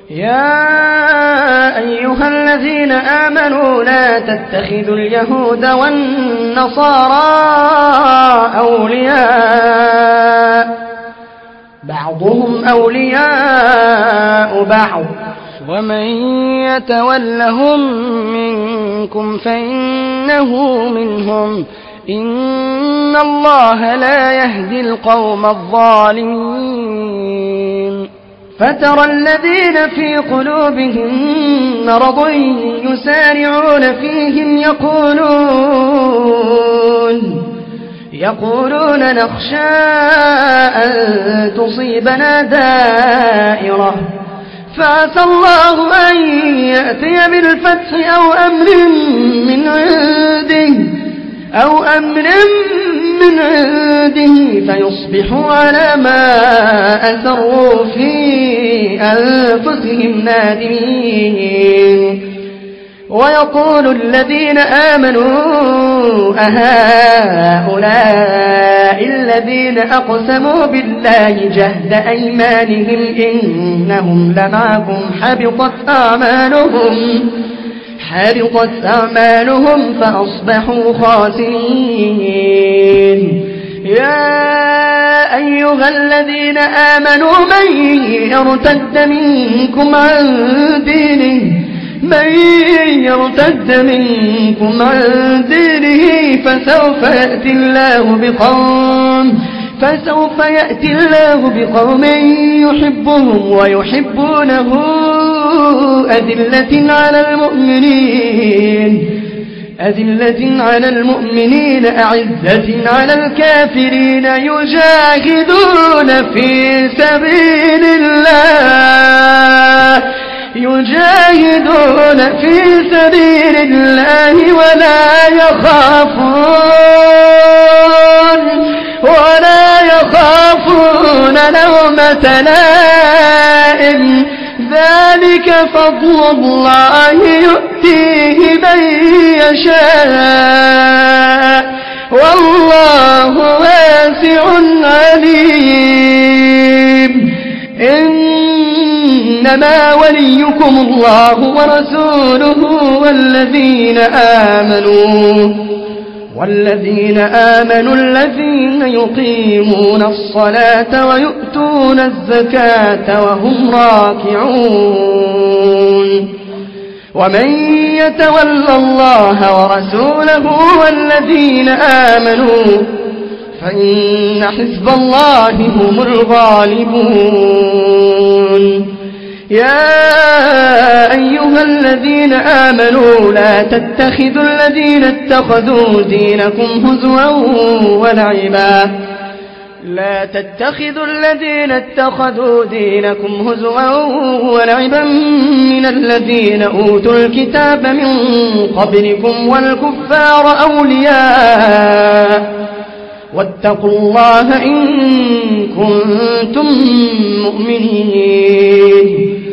يا أيها الذين آمنوا لا تتخذوا اليهود والنصارى أولياء بعضهم أولياء بعض ومن يتولهم منكم فإنه منهم إن الله لا يهدي القوم الظالمين فترى الذين في قلوبهم مرض يسارعون فيهم يقولون نخشى أن تصيبنا دائرة فعسى الله أن يأتي بالفتح أو أمر من عنده فيصبحوا على ما أسروا في أنفسهم نادمين ويقول الذين آمنوا أهؤلاء الذين أقسموا بالله جهد أيمانهم إنهم لمعكم حبطت أعمالهم فأصبحوا خاسرين يا أيها الذين آمنوا من يرتد منكم عن دينه فسوف يأتي الله بقوم يحبهم ويحبونه أذلة على المؤمنين أعزة على الكافرين يجاهدون في سبيل الله ولا يخافون لومة لائم ذلك فضل الله يؤتيه من يشاء والله واسع عليم إنما وليكم الله ورسوله والذين آمنوا الذين يقيمون الصلاة ويؤتون الزكاة وهم راكعون ومن يتول الله ورسوله والذين آمنوا فإن حزب الله هم الغالبون يا أيها الذين آمنوا لا تتخذوا الذين اتخذوا دينكم هزوا ولعبا من الذين أوتوا الكتاب من قبلكم والكفار أولياء واتقوا الله إن كنتم مؤمنين